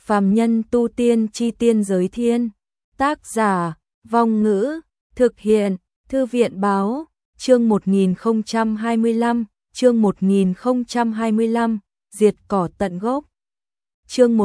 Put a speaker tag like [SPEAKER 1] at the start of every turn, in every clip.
[SPEAKER 1] Phàm nhân tu tiên chi tiên giới thiên. Tác giả, Vong Ngữ, thực hiện, Thư viện báo, chương 1025, chương 1025, diệt cỏ tận gốc. Chương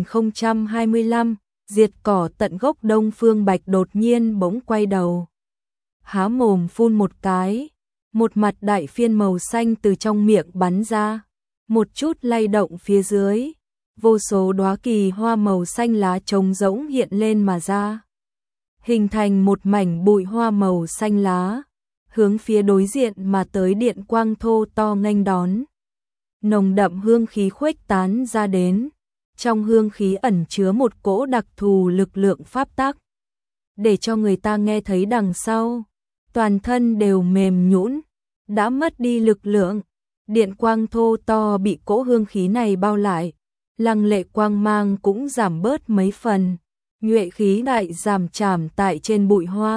[SPEAKER 1] 1025, diệt cỏ tận gốc. Đông Phương Bạch đột nhiên bỗng quay đầu. Há mồm phun một cái, một mặt đại phiên màu xanh từ trong miệng bắn ra, một chút lay động phía dưới. Vô số đóa kỳ hoa màu xanh lá trống rỗng hiện lên mà ra, hình thành một mảnh bụi hoa màu xanh lá, hướng phía đối diện mà tới. Điện quang thô to nghênh đón. Nồng đậm hương khí khuếch tán ra đến, trong hương khí ẩn chứa một cỗ đặc thù lực lượng pháp tắc, để cho người ta nghe thấy đằng sau, toàn thân đều mềm nhũn, đã mất đi lực lượng. Điện quang thô to bị cỗ hương khí này bao lại, lăng lệ quang mang cũng giảm bớt mấy phần, nhuệ khí đại giảm chảm tại trên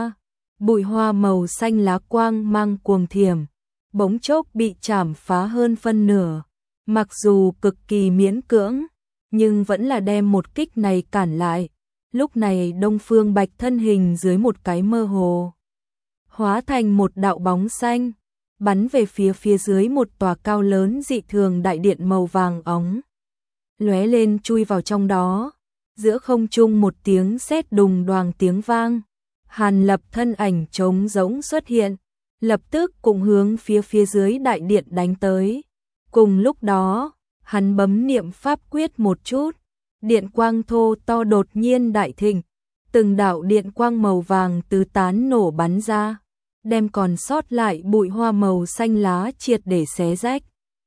[SPEAKER 1] bụi hoa màu xanh lá. Quang mang cuồng thiểm, bỗng chốc bị chảm phá hơn phân nửa, mặc dù cực kỳ miễn cưỡng, nhưng vẫn là đem một kích này cản lại. Lúc này Đông Phương Bạch thân hình dưới một cái mơ hồ, hóa thành một đạo bóng xanh, bắn về phía dưới một tòa cao lớn dị thường đại điện màu vàng óng, lóe lên chui vào trong đó. Giữa không trung một tiếng sét đùng đoàng tiếng vang, Hàn Lập thân ảnh trống rỗng xuất hiện, lập tức cùng hướng phía dưới đại điện đánh tới. Cùng lúc đó, hắn bấm niệm pháp quyết một chút, điện quang thô to đột nhiên đại thịnh, từng đạo điện quang màu vàng tứ tán nổ bắn ra, đem còn sót lại bụi hoa màu xanh lá triệt để xé rách.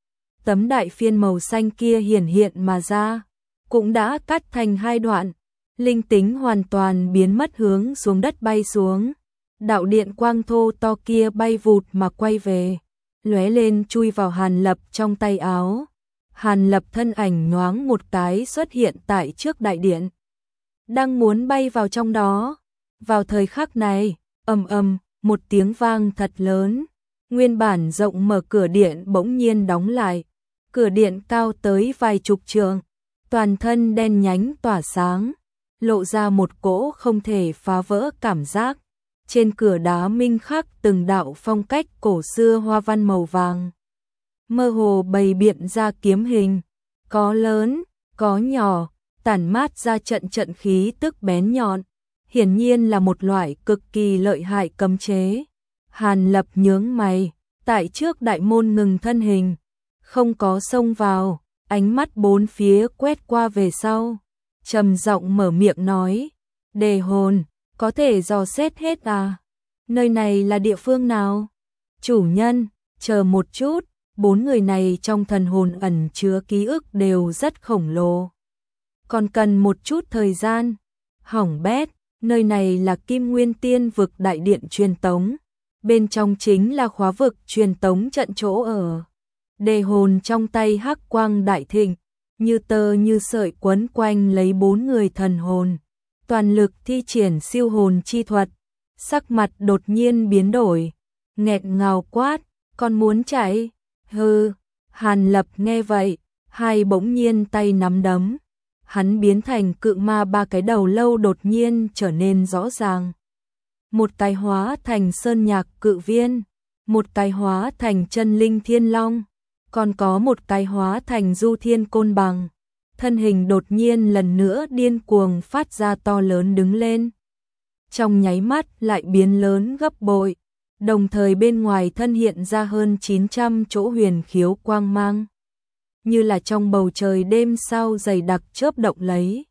[SPEAKER 1] Tấm đại phiên màu xanh kia hiển hiện mà ra, cũng đã cắt thành hai đoạn, linh tính hoàn toàn biến mất, hướng xuống đất bay xuống. Đạo điện quang thô to kia bay vụt mà quay về, lóe lên chui vào Hàn Lập trong tay áo. Hàn Lập thân ảnh nhoáng một cái xuất hiện tại trước đại điện, đang muốn bay vào trong đó. Vào thời khắc này, ầm ầm, một tiếng vang thật lớn, nguyên bản rộng mở cửa điện bỗng nhiên đóng lại. Cửa điện cao tới vài chục trượng, toàn thân đen nhánh tỏa sáng, lộ ra một cỗ không thể phá vỡ cảm giác. Trên cửa đá minh khắc từng đạo phong cách cổ xưa hoa văn màu vàng, mơ hồ bày biện ra kiếm hình, có lớn, có nhỏ, tản mát ra trận khí tức bén nhọn, hiển nhiên là một loại cực kỳ lợi hại cấm chế. Hàn Lập nhướng mày, tại trước đại môn ngừng thân hình, không có xông vào, ánh mắt bốn phía quét qua về sau, trầm giọng mở miệng nói: "Đề hồn, có thể dò xét hết à? Nơi này là địa phương nào?" "Chủ nhân, chờ một chút." Bốn người này trong thần hồn ẩn chứa ký ức đều rất khổng lồ, còn cần một chút thời gian. Hỏng bét, nơi này là Kim Nguyên Tiên vực đại điện truyền tống, bên trong chính là khóa vực truyền tống trận chỗ ở. Đề hồn trong tay hắc quang đại thịnh, như tơ như sợi quấn quanh lấy bốn người thần hồn, toàn lực thi triển siêu hồn chi thuật. Sắc mặt đột nhiên biến đổi, nghẹn ngào quát: "Còn muốn chạy?" "Hừ." Hàn Lập nghe vậy, hai bỗng nhiên tay nắm đấm, hắn biến thành cự ma, ba cái đầu lâu đột nhiên trở nên rõ ràng. Một cái hóa thành sơn nhạc cự viên, một cái hóa thành chân linh thiên long, còn có một cái hóa thành du thiên côn bằng. Thân hình đột nhiên lần nữa điên cuồng phát ra to lớn đứng lên, trong nháy mắt lại biến lớn gấp bội, đồng thời bên ngoài thân hiện ra hơn 900 chỗ huyền khiếu quang mang, như là trong bầu trời đêm sao dày đặc chớp động lấy.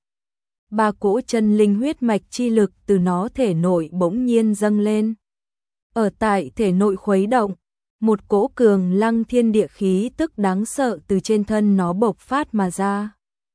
[SPEAKER 1] Ba cỗ chân linh huyết mạch chi lực từ nó thể nội bỗng nhiên dâng lên. Ở tại thể nội khuấy động, một cỗ cường lăng thiên địa khí tức đáng sợ từ trên thân nó bộc phát mà ra.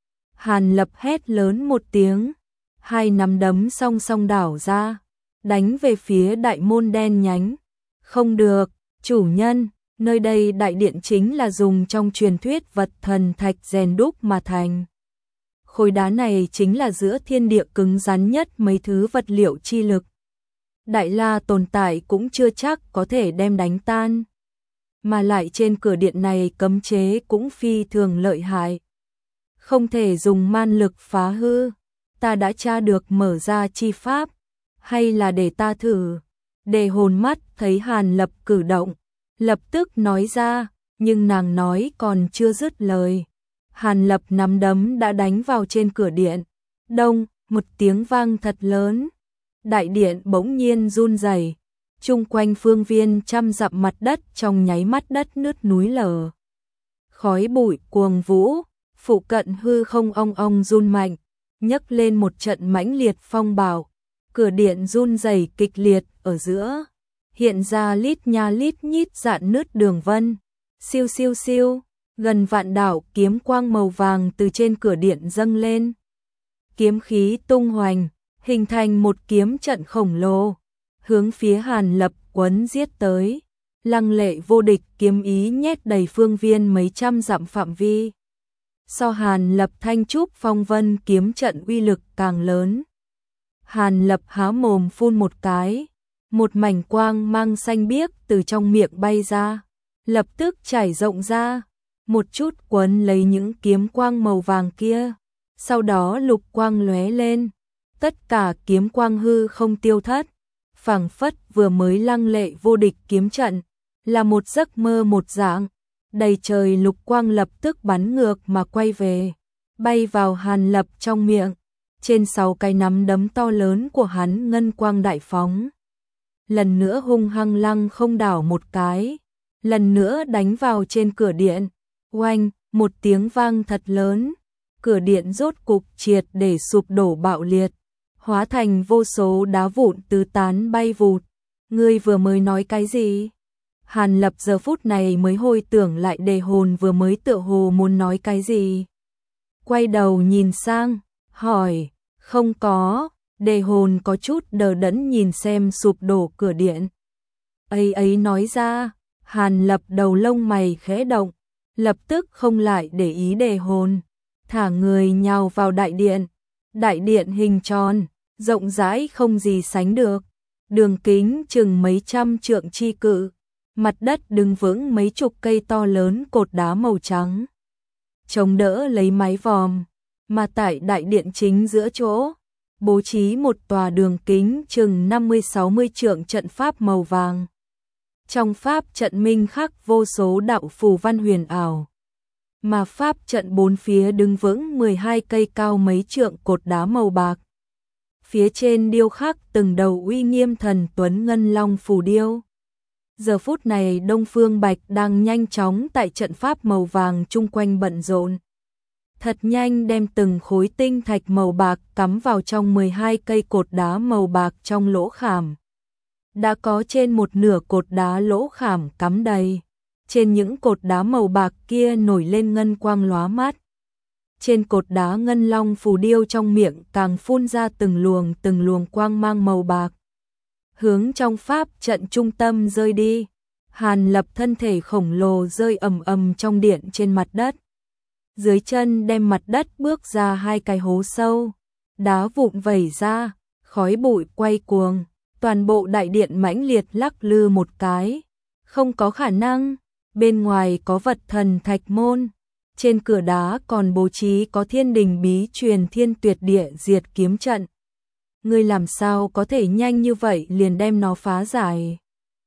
[SPEAKER 1] Hàn Lập hét lớn một tiếng, hai nắm đấm song song đảo ra, đánh về phía đại môn đen nhánh. "Không được, chủ nhân, nơi đây đại điện chính là dùng trong truyền thuyết vật thần thạch rèn đúc mà thành. Khối đá này chính là giữa thiên địa cứng rắn nhất mấy thứ vật liệu chi lực. Đại la tồn tại cũng chưa chắc có thể đem đánh tan. Mà lại trên cửa điện này cấm chế cũng phi thường lợi hại. không thể dùng man lực phá hư. Ta đã tra được mở ra chi pháp, hay là để ta thử? Đề Hồn mắt thấy Hàn Lập cử động, lập tức nói ra, nhưng nàng nói còn chưa dứt lời. Hàn Lập nắm đấm đã đánh vào trên cửa điện. Đông, một tiếng vang thật lớn. Đại điện bỗng nhiên run rẩy, chung quanh phương viên trăm dặm mặt đất trong nháy mắt đất nứt núi lở. Khói bụi cuồng vũ, phụ cận hư không ong ong run mạnh, nhấc lên một trận mãnh liệt phong bạo. Cửa điện run rẩy kịch liệt ở giữa, hiện ra lít nha lít nhít rạn nứt đường vân. Siêu siêu siêu, gần vạn đạo kiếm quang màu vàng từ trên cửa điện dâng lên. Kiếm khí tung hoành, hình thành một kiếm trận khổng lồ, hướng phía Hàn Lập quấn giết tới. Lăng lệ vô địch kiếm ý nhét đầy phương viên mấy trăm dặm phạm vi. So Hàn Lập thanh trúc phong vân kiếm trận uy lực càng lớn. Hàn Lập há mồm phun một cái, một mảnh quang mang xanh biếc từ trong miệng bay ra, lập tức trải rộng ra, một chút quấn lấy những kiếm quang màu vàng kia. Sau đó lục quang lóe lên, tất cả kiếm quang hư không tiêu thất, phảng phất vừa mới lăng lệ vô địch kiếm trận, là một giấc mơ một dạng. Đầy trời lục quang lập tức bắn ngược mà quay về, bay vào Hàn Lập trong miệng. Trên 6 cái nắm đấm to lớn của hắn ngân quang đại phóng. Lần nữa hung hăng lăng không đảo một cái, lần nữa đánh vào trên cửa điện. Oanh, một tiếng vang thật lớn, cửa điện rốt cục triệt để sụp đổ bạo liệt, hóa thành vô số đá vụn tứ tán bay vụt. Ngươi vừa mới nói cái gì? Hàn Lập giờ phút này mới hồi tưởng lại Đề Hồn vừa mới tựa hồ muốn nói cái gì. Quay đầu nhìn sang, hỏi, không có. Đề Hồn có chút đờ đẫn nhìn xem sụp đổ cửa điện. Ấy nói ra, Hàn Lập đầu lông mày khẽ động, lập tức không lại để ý Đề Hồn, thả người nhào vào đại điện. Đại điện hình tròn, rộng rãi không gì sánh được, đường kính chừng mấy trăm trượng chi cự, mặt đất đứng vững mấy chục cây to lớn cột đá màu trắng, chống đỡ lấy mái vòm, mà tại đại điện chính giữa chỗ, bố trí một tòa đường kính chừng 50-60 trượng trận pháp màu vàng. Trong pháp trận minh khắc vô số đạo phù văn huyền ảo, mà pháp trận bốn phía đứng vững 12 cây cao mấy trượng cột đá màu bạc. Phía trên điêu khắc từng đầu uy nghiêm thần tuấn ngân long phù điêu. Giờ phút này Đông Phương Bạch đang nhanh chóng tại trận pháp màu vàng chung quanh bận rộn. Thật nhanh đem từng khối tinh thạch màu bạc cắm vào trong 12 cây cột đá màu bạc trong lỗ khảm. Đã có trên một nửa cột đá lỗ khảm cắm đầy. Trên những cột đá màu bạc kia nổi lên ngân quang lóa mắt. Trên cột đá ngân long phù điêu trong miệng càng phun ra từng luồng quang mang màu bạc. Hướng trong pháp trận trung tâm rơi đi. Hàn Lập thân thể khổng lồ rơi ầm ầm trong điện trên mặt đất. Dưới chân đem mặt đất bước ra 2 cái hố sâu. Đá vụn vẩy ra, khói bụi quay cuồng. Toàn bộ đại điện mãnh liệt lắc lư một cái. Không có khả năng, bên ngoài có vật thần thạch môn. Trên cửa đá còn bố trí có thiên đình bí truyền thiên tuyệt địa diệt kiếm trận. Ngươi làm sao có thể nhanh như vậy liền đem nó phá giải?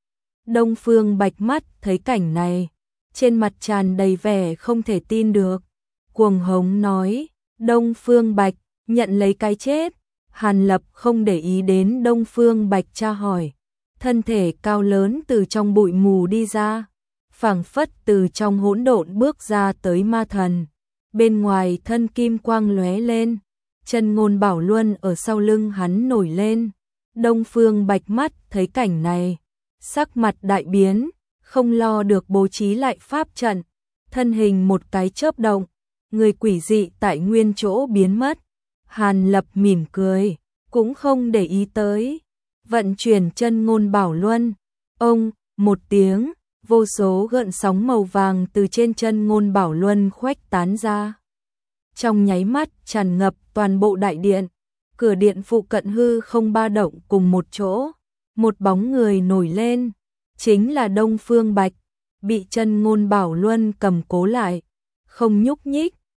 [SPEAKER 1] Đông Phương Bạch mắt thấy cảnh này, trên mặt tràn đầy vẻ không thể tin được. Cuồng hống nói, Đông Phương Bạch, nhận lấy cái chết. Hàn Lập không để ý đến Đông Phương Bạch tra hỏi. Thân thể cao lớn từ trong bụi mù đi ra, phảng phất từ trong hỗn độn bước ra tới ma thần. Bên ngoài thân kim quang lóe lên, chân ngôn bảo luân ở sau lưng hắn nổi lên. Đông Phương Bạch mắt thấy cảnh này, sắc mặt đại biến, không lo được bố trí lại pháp trận, thân hình một cái chớp động, người quỷ dị tại nguyên chỗ biến mất. Hàn Lập mỉm cười, cũng không để ý tới, vận chuyển chân ngôn bảo luân. Ông, một tiếng, vô số gợn sóng màu vàng từ trên chân ngôn bảo luân khuếch tán ra. Trong nháy mắt tràn ngập toàn bộ đại điện, cửa điện phụ cận hư không ba động cùng một chỗ, một bóng người nổi lên, chính là Đông Phương Bạch, bị chân ngôn bảo luân cầm cố lại, không nhúc nhích,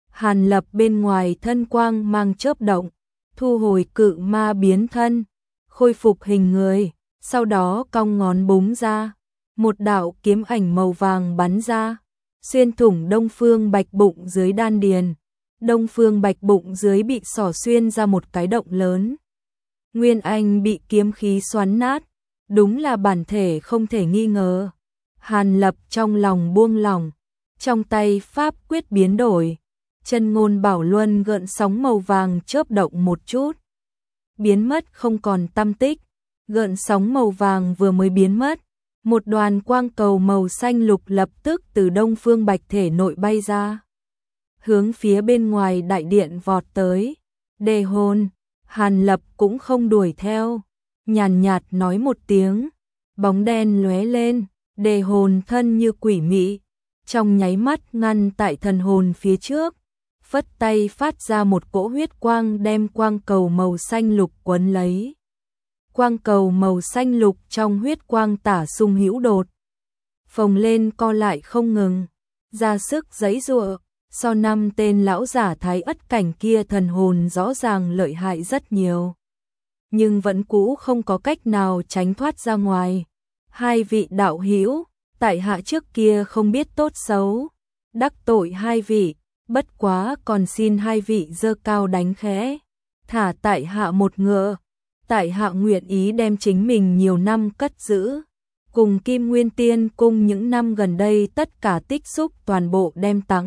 [SPEAKER 1] Hàn Lập bên ngoài thân quang mang chớp động, thu hồi cự ma biến thân, khôi phục hình người, sau đó cong ngón búng ra, một đạo kiếm ảnh màu vàng bắn ra, xuyên thủng Đông Phương Bạch bụng dưới đan điền. Đông Phương Bạch bụng dưới bị xỏ xuyên ra một cái động lớn. Nguyên Anh bị kiếm khí xoắn nát, đúng là bản thể không thể nghi ngờ. Hàn Lập trong lòng buông lỏng, trong tay pháp quyết biến đổi, chân ngôn bảo luân gợn sóng màu vàng chớp động một chút, biến mất không còn tăm tích. Gợn sóng màu vàng vừa mới biến mất, một đoàn quang cầu màu xanh lục lập tức từ Đông Phương Bạch thể nội bay ra, hướng phía bên ngoài đại điện vọt tới. Đề hồn. Hàn Lập cũng không đuổi theo, nhàn nhạt nói một tiếng, bóng đen lóe lên, đề hồn thân như quỷ mị, trong nháy mắt ngăn tại thần hồn phía trước, phất tay phát ra một cỗ huyết quang đem quang cầu màu xanh lục quấn lấy. Quang cầu màu xanh lục trong huyết quang tả xung hữu đột, phồng lên co lại không ngừng, ra sức giãy giụa. So 5 tên lão giả thái ất cảnh kia thần hồn rõ ràng lợi hại rất nhiều, nhưng vẫn cũ không có cách nào tránh thoát ra ngoài. Hai vị đạo hữu, tại hạ trước kia không biết tốt xấu, đắc tội hai vị, bất quá còn xin hai vị giơ cao đánh khẽ, thả tại hạ một ngựa. Tại hạ nguyện ý đem chính mình nhiều năm cất giữ, cùng Kim Nguyên Tiên Cung những năm gần đây tất cả tích xúc toàn bộ đem tặng.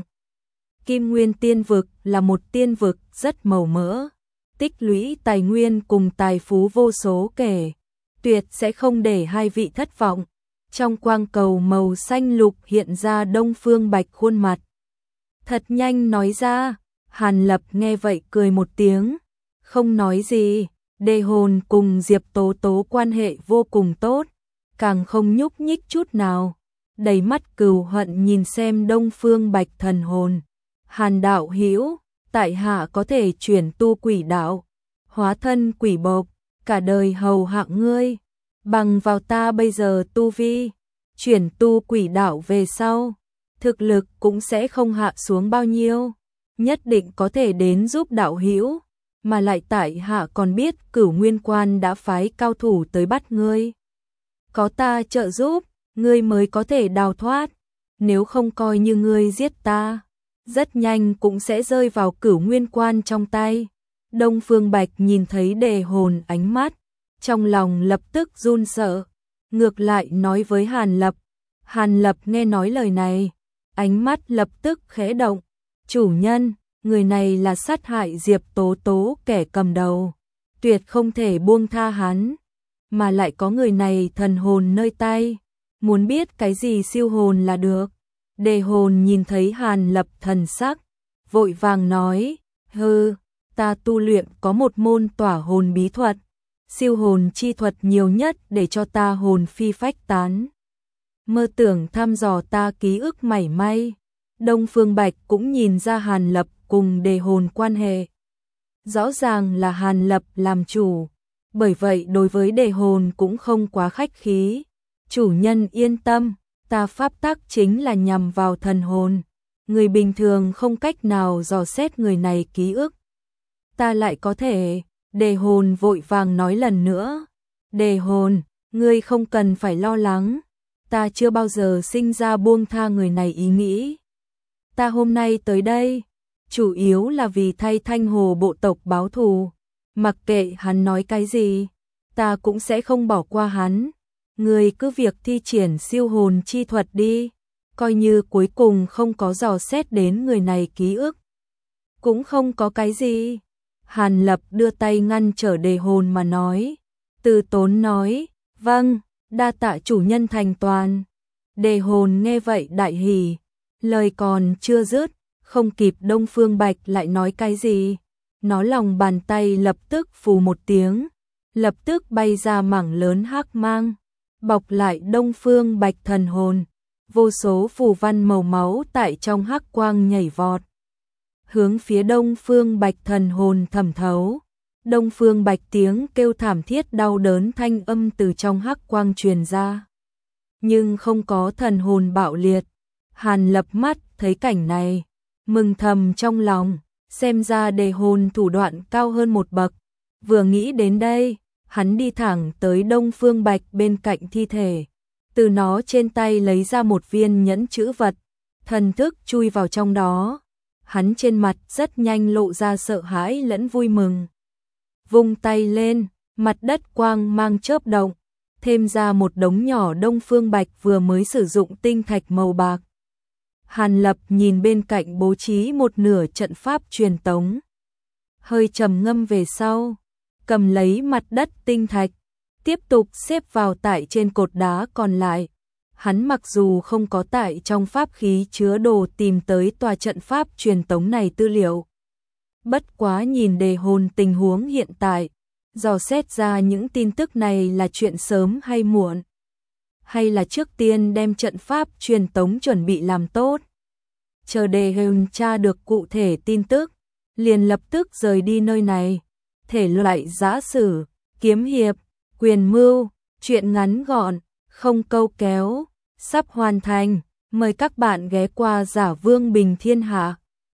[SPEAKER 1] Kim Nguyên Tiên Vực là một tiên vực rất màu mỡ, tích lũy tài nguyên cùng tài phú vô số kể, tuyệt sẽ không để hai vị thất vọng. Trong quang cầu màu xanh lục hiện ra Đông Phương Bạch khuôn mặt. Thật nhanh nói ra, Hàn Lập nghe vậy cười một tiếng, không nói gì. Đề hồn cùng Diệp Tố Tố quan hệ vô cùng tốt, càng không nhúc nhích chút nào, đầy mắt cừu hận nhìn xem Đông Phương Bạch thần hồn. Hàn đạo hữu, tại hạ có thể chuyển tu quỷ đạo, hóa thân quỷ bộc, cả đời hầu hạ ngươi, bằng vào ta bây giờ tu vi, chuyển tu quỷ đạo về sau, thực lực cũng sẽ không hạ xuống bao nhiêu, nhất định có thể đến giúp đạo hữu. Mà lại tại hạ còn biết Cửu Nguyên Quan đã phái cao thủ tới bắt ngươi. Có ta trợ giúp, ngươi mới có thể đào thoát, nếu không coi như ngươi giết ta, rất nhanh cũng sẽ rơi vào Cửu Nguyên Quan trong tay. Đông Phương Bạch nhìn thấy đề hồn ánh mắt, trong lòng lập tức run sợ, ngược lại nói với Hàn Lập. Hàn Lập nghe nói lời này, ánh mắt lập tức khẽ động, chủ nhân, người này là sát hại Diệp Tố Tố kẻ cầm đầu, tuyệt không thể buông tha hắn, mà lại có người này thần hồn nơi tay, muốn biết cái gì siêu hồn là được. Đề hồn nhìn thấy Hàn Lập thần sắc, vội vàng nói, hừ, ta tu luyện có một môn tỏa hồn bí thuật, siêu hồn chi thuật nhiều nhất để cho ta hồn phi phách tán, mơ tưởng thăm dò ta ký ức mảy may. Đông Phương Bạch cũng nhìn ra Hàn Lập cùng đề hồn quan hệ, rõ ràng là Hàn Lập làm chủ, bởi vậy đối với đề hồn cũng không quá khách khí. Chủ nhân yên tâm, ta pháp tắc chính là nhằm vào thần hồn, người bình thường không cách nào dò xét người này ký ức, ta lại có thể. Đề hồn vội vàng nói lần nữa, đề hồn, ngươi không cần phải lo lắng, ta chưa bao giờ sinh ra buông tha người này ý nghĩ. Ta hôm nay tới đây, chủ yếu là vì thay Thanh Hồ bộ tộc báo thù, mặc kệ hắn nói cái gì, ta cũng sẽ không bỏ qua hắn. Ngươi cứ việc thi triển siêu hồn chi thuật đi, coi như cuối cùng không có dò xét đến người này ký ức, cũng không có cái gì. Hàn Lập đưa tay ngăn trở đề hồn mà nói, từ tốn nói, vâng, đa tạ chủ nhân thành toàn. Đề hồn nghe vậy đại hỉ, lời còn chưa dứt, không kịp Đông Phương Bạch lại nói cái gì, nó lòng bàn tay lập tức phù một tiếng, lập tức bay ra mảng lớn hắc mang, bọc lại Đông Phương Bạch thần hồn, vô số phù văn màu máu tại trong hắc quang nhảy vọt, hướng phía Đông Phương Bạch thần hồn thẩm thấu. Đông Phương Bạch tiếng kêu thảm thiết đau đớn thanh âm từ trong hắc quang truyền ra, nhưng không có thần hồn bạo liệt. Hàn Lập mắt thấy cảnh này, mừng thầm trong lòng, xem ra đề hồn thủ đoạn cao hơn một bậc. Vừa nghĩ đến đây, hắn đi thẳng tới Đông Phương Bạch bên cạnh thi thể, từ nó trên tay lấy ra một viên nhẫn chữ vật, thần thức chui vào trong đó. Hắn trên mặt rất nhanh lộ ra sợ hãi lẫn vui mừng. Vung tay lên, mặt đất quang mang chớp động, thêm ra một đống nhỏ Đông Phương Bạch vừa mới sử dụng tinh thạch màu bạc. Hàn Lập nhìn bên cạnh bố trí một nửa trận pháp truyền tống, hơi trầm ngâm về sau, cầm lấy mặt đất tinh thạch, tiếp tục xếp vào tại trên cột đá còn lại. Hắn mặc dù không có tại trong pháp khí chứa đồ tìm tới tòa trận pháp truyền tống này tư liệu, bất quá nhìn đề hồn tình huống hiện tại, dò xét ra những tin tức này là chuyện sớm hay muộn, hay là trước tiên đem trận pháp truyền tống chuẩn bị làm tốt, chờ đề hồn tra được cụ thể tin tức, liền lập tức rời đi nơi này. Thể loại giã sử, kiếm hiệp, quyền mưu, truyện ngắn gọn, không câu kéo, sắp hoàn thành, mời các bạn ghé qua Giả Vương Bình Thiên Hạ.